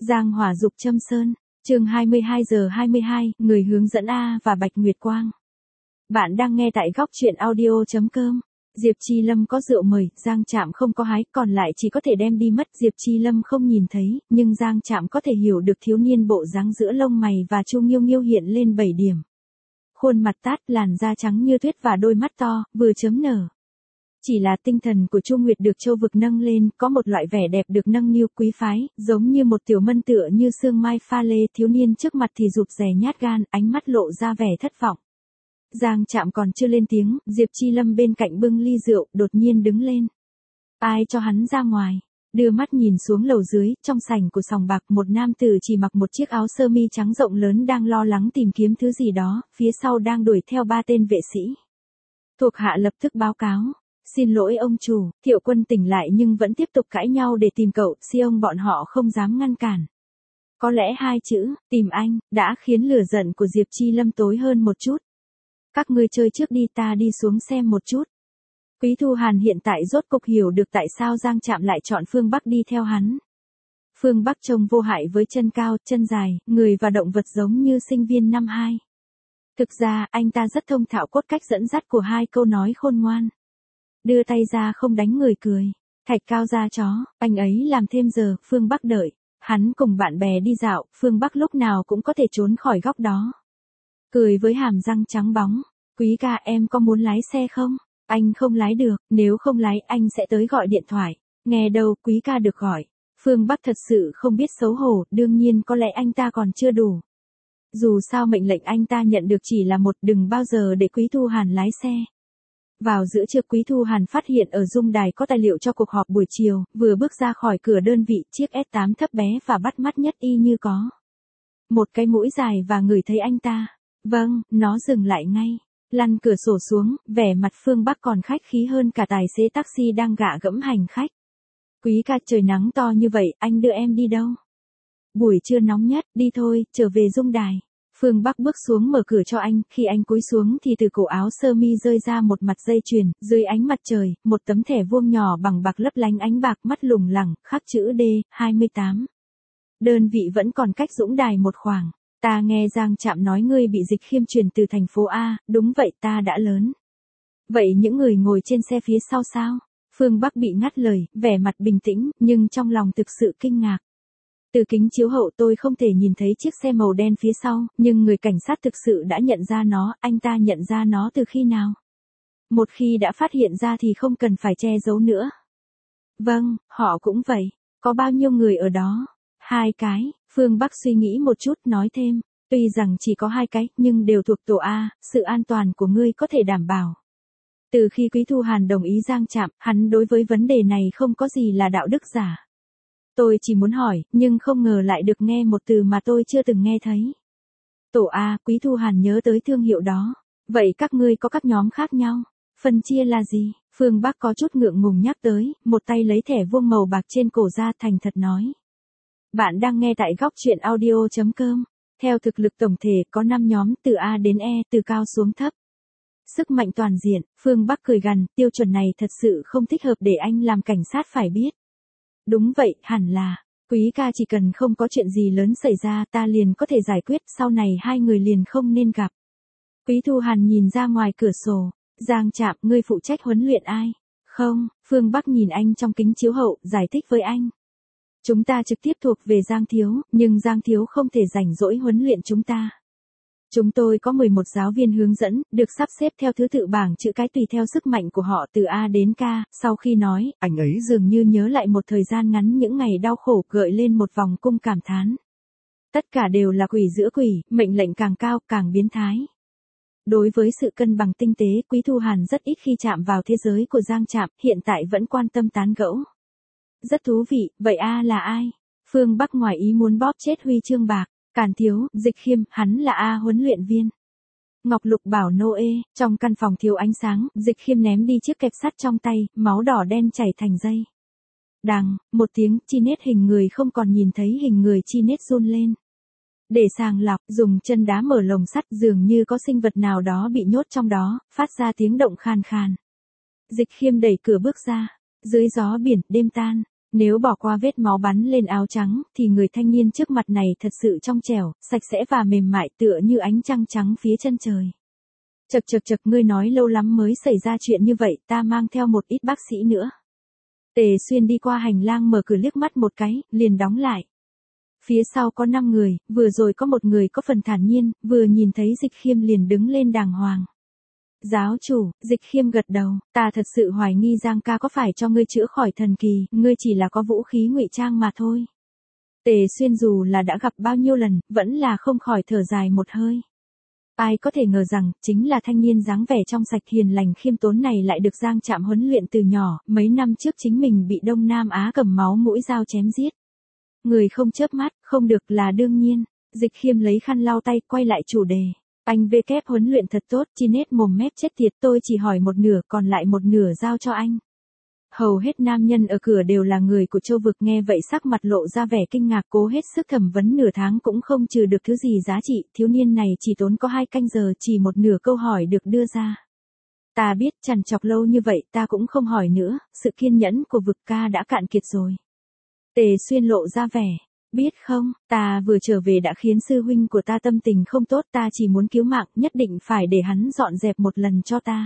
Giang hỏa dục châm sơn, chương 22:22, người hướng dẫn A và Bạch Nguyệt Quang. Bạn đang nghe tại góc truyện audio.com. Diệp Chi Lâm có rượu mời, Giang Trạm không có hái, còn lại chỉ có thể đem đi mất. Diệp Chi Lâm không nhìn thấy, nhưng Giang Trạm có thể hiểu được thiếu niên bộ dáng giữa lông mày và Chu Nghiêu Nghiêu hiện lên 7 điểm. Khuôn mặt tát, làn da trắng như tuyết và đôi mắt to, vừa chớm nở. Chỉ là tinh thần của Chu Nguyệt được châu vực nâng lên, có một loại vẻ đẹp được nâng niu quý phái, giống như một tiểu mân tựa như sương mai pha lê. Thiếu niên trước mặt thì rụt rè nhát gan, ánh mắt lộ ra vẻ thất vọng. Giang Trạm còn chưa lên tiếng, Diệp Chi Lâm bên cạnh bưng ly rượu, đột nhiên đứng lên. Ai cho hắn ra ngoài? Đưa mắt nhìn xuống lầu dưới, trong sảnh của sòng bạc một nam tử chỉ mặc một chiếc áo sơ mi trắng rộng lớn đang lo lắng tìm kiếm thứ gì đó, phía sau đang đuổi theo 3 tên vệ sĩ. Thuộc hạ lập tức báo cáo. Xin lỗi ông chủ, Thiệu Quân tỉnh lại nhưng vẫn tiếp tục cãi nhau để tìm cậu, ông bọn họ không dám ngăn cản. Có lẽ 2 chữ, tìm anh, đã khiến lửa giận của Diệp Chi Lâm tối hơn một chút. Các ngươi chơi trước đi, ta đi xuống xem một chút. Quý Thu Hàn hiện tại rốt cục hiểu được tại sao Giang Trạm lại chọn Phương Bắc đi theo hắn. Phương Bắc trông vô hại với chân cao, chân dài, người và động vật giống như sinh viên năm 2. Thực ra, anh ta rất thông thạo cốt cách dẫn dắt của 2 câu nói khôn ngoan. Đưa tay ra không đánh người cười. Thạch cao ra chó, anh ấy làm thêm giờ, Phương Bắc đợi. Hắn cùng bạn bè đi dạo, Phương Bắc lúc nào cũng có thể trốn khỏi góc đó. Cười với hàm răng trắng bóng. Quý ca, em có muốn lái xe không? Anh không lái được, nếu không lái anh sẽ tới gọi điện thoại. Nghe đâu, quý ca được gọi. Phương Bắc thật sự không biết xấu hổ, đương nhiên có lẽ anh ta còn chưa đủ. Dù sao mệnh lệnh anh ta nhận được chỉ là một, đừng bao giờ để Quý Thu Hàn lái xe. Vào giữa trưa Quý Thu Hàn phát hiện ở dung đài có tài liệu cho cuộc họp buổi chiều, vừa bước ra khỏi cửa đơn vị, chiếc S8 thấp bé và bắt mắt nhất y như có một cái mũi dài và ngửi thấy anh ta. Vâng, nó dừng lại ngay, lăn cửa sổ xuống, vẻ mặt Phương Bắc còn khách khí hơn cả tài xế taxi đang gạ gẫm hành khách. Quý ca, trời nắng to như vậy, anh đưa em đi đâu? Buổi trưa nóng nhất, đi thôi, trở về dung đài. Phương Bắc bước xuống mở cửa cho anh, khi anh cúi xuống thì từ cổ áo sơ mi rơi ra một mặt dây chuyền, dưới ánh mặt trời, một tấm thẻ vuông nhỏ bằng bạc lấp lánh ánh bạc, mắt lủng lẳng, khắc chữ D28. Đơn vị vẫn còn cách dũng đài một khoảng. Ta nghe Giang Trạm nói ngươi bị Dịch Khiêm truyền từ thành phố A, đúng vậy, ta đã lớn. Vậy những người ngồi trên xe phía sau sao? Phương Bắc bị ngắt lời, vẻ mặt bình tĩnh, nhưng trong lòng thực sự kinh ngạc. Từ kính chiếu hậu tôi không thể nhìn thấy chiếc xe màu đen phía sau, nhưng người cảnh sát thực sự đã nhận ra nó. Anh ta nhận ra nó từ khi nào? Một khi đã phát hiện ra thì không cần phải che giấu nữa. Vâng, họ cũng vậy. Có bao nhiêu người ở đó? 2 cái, Phương Bắc suy nghĩ một chút nói thêm. Tuy rằng chỉ có 2 cái, nhưng đều thuộc tổ A, sự an toàn của ngươi có thể đảm bảo. Từ khi Quý Thu Hàn đồng ý Giang Trạm, hắn đối với vấn đề này không có gì là đạo đức giả. Tôi chỉ muốn hỏi, nhưng không ngờ lại được nghe một từ mà tôi chưa từng nghe thấy. Tổ A, Quý Thu Hàn nhớ tới thương hiệu đó. Vậy các ngươi có các nhóm khác nhau. Phân chia là gì? Phương Bắc có chút ngượng ngùng nhắc tới, một tay lấy thẻ vuông màu bạc trên cổ ra thành thật nói. Bạn đang nghe tại góc truyện audio.com. Theo thực lực tổng thể có 5 nhóm từ A đến E, từ cao xuống thấp. Sức mạnh toàn diện, Phương Bắc cười gằn, tiêu chuẩn này thật sự không thích hợp để anh làm cảnh sát phải biết. Đúng vậy, hẳn là, quý ca chỉ cần không có chuyện gì lớn xảy ra ta liền có thể giải quyết, sau này 2 người liền không nên gặp. Quý Thu Hàn nhìn ra ngoài cửa sổ, Giang Trạm, ngươi phụ trách huấn luyện ai? Không, Phương Bắc nhìn anh trong kính chiếu hậu, giải thích với anh. Chúng ta trực tiếp thuộc về Giang Thiếu, nhưng Giang Thiếu không thể rảnh rỗi huấn luyện chúng ta. Chúng tôi có 11 giáo viên hướng dẫn, được sắp xếp theo thứ tự bảng chữ cái tùy theo sức mạnh của họ từ A đến K. Sau khi nói, anh ấy dường như nhớ lại một thời gian ngắn những ngày đau khổ, gợi lên một vòng cung cảm thán. Tất cả đều là quỷ giữa quỷ, mệnh lệnh càng cao càng biến thái. Đối với sự cân bằng tinh tế, Quý Thu Hàn rất ít khi chạm vào thế giới của Giang Trạm, hiện tại vẫn quan tâm tán gẫu. Rất thú vị, vậy A là ai? Phương Bắc ngoài ý muốn bóp chết huy chương bạc. Càn Thiếu, Dịch Khiêm, hắn là A huấn luyện viên. Ngọc Lục bảo Noe, trong căn phòng thiếu ánh sáng, Dịch Khiêm ném đi chiếc kẹp sắt trong tay, máu đỏ đen chảy thành dây. Đằng, một tiếng, chi nết hình người không còn nhìn thấy hình người, chi nết run lên. Để sàng lọc, dùng chân đá mở lồng sắt, dường như có sinh vật nào đó bị nhốt trong đó, phát ra tiếng động khan khan. Dịch Khiêm đẩy cửa bước ra. Dưới gió biển, đêm tan. Nếu bỏ qua vết máu bắn lên áo trắng, thì người thanh niên trước mặt này thật sự trong trẻo, sạch sẽ và mềm mại tựa như ánh trăng trắng phía chân trời. Chậc, ngươi nói lâu lắm mới xảy ra chuyện như vậy, ta mang theo một ít bác sĩ nữa. Tề Xuyên đi qua hành lang mở cửa liếc mắt một cái, liền đóng lại. Phía sau có 5 người, vừa rồi có một người có phần thản nhiên, vừa nhìn thấy Dịch Khiêm liền đứng lên đàng hoàng. Giáo chủ, Dịch Khiêm gật đầu, ta thật sự hoài nghi Giang ca có phải cho ngươi chữa khỏi thần kỳ, ngươi chỉ là có vũ khí ngụy trang mà thôi. Tề Xuyên dù là đã gặp bao nhiêu lần, vẫn là không khỏi thở dài một hơi. Ai có thể ngờ rằng, chính là thanh niên dáng vẻ trong sạch hiền lành khiêm tốn này lại được Giang Trạm huấn luyện từ nhỏ, mấy năm trước chính mình bị Đông Nam Á cầm máu mũi dao chém giết. Người không chớp mắt, không được là đương nhiên. Dịch Khiêm lấy khăn lau tay, quay lại chủ đề. Anh kép huấn luyện thật tốt, chi nết mồm mép chết tiệt, tôi chỉ hỏi một nửa, còn lại một nửa giao cho anh. Hầu hết nam nhân ở cửa đều là người của Châu Vực, nghe vậy sắc mặt lộ ra vẻ kinh ngạc, cố hết sức thẩm vấn nửa tháng cũng không trừ được thứ gì giá trị, thiếu niên này chỉ tốn có 2 canh giờ, chỉ một nửa câu hỏi được đưa ra. Ta biết trằn trọc lâu như vậy, ta cũng không hỏi nữa, sự kiên nhẫn của Vực ca đã cạn kiệt rồi. Tề Xuyên lộ ra vẻ, biết không, ta vừa trở về đã khiến sư huynh của ta tâm tình không tốt, ta chỉ muốn cứu mạng, nhất định phải để hắn dọn dẹp một lần cho ta.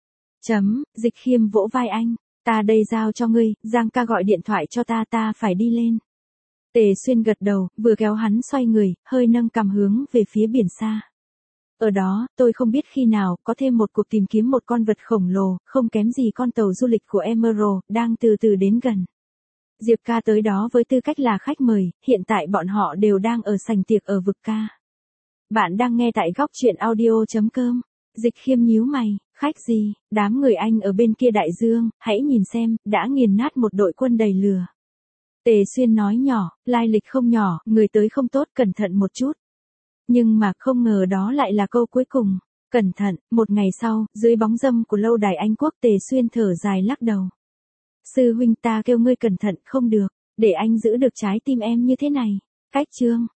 Dịch Khiêm vỗ vai anh. Ta đây giao cho ngươi, Giang ca gọi điện thoại cho ta, ta phải đi lên. Tề Xuyên gật đầu, vừa kéo hắn xoay người, hơi nâng cằm hướng về phía biển xa. Ở đó, tôi không biết khi nào, có thêm một cuộc tìm kiếm một con vật khổng lồ, không kém gì con tàu du lịch của Emerald, đang từ từ đến gần. Diệp ca tới đó với tư cách là khách mời, hiện tại bọn họ đều đang ở sảnh tiệc ở Vực ca. Bạn đang nghe tại góc truyện audio.com. Dịch Khiêm nhíu mày, khách gì, đám người anh ở bên kia đại dương, hãy nhìn xem, đã nghiền nát một đội quân đầy lừa. Tề Xuyên nói nhỏ, lai lịch không nhỏ, người tới không tốt, cẩn thận một chút. Nhưng mà không ngờ đó lại là câu cuối cùng. Cẩn thận, một ngày sau, dưới bóng râm của lâu đài Anh Quốc, Tề Xuyên thở dài lắc đầu. Sư huynh, ta kêu ngươi cẩn thận không được, để anh giữ được trái tim em như thế này. Cách chương.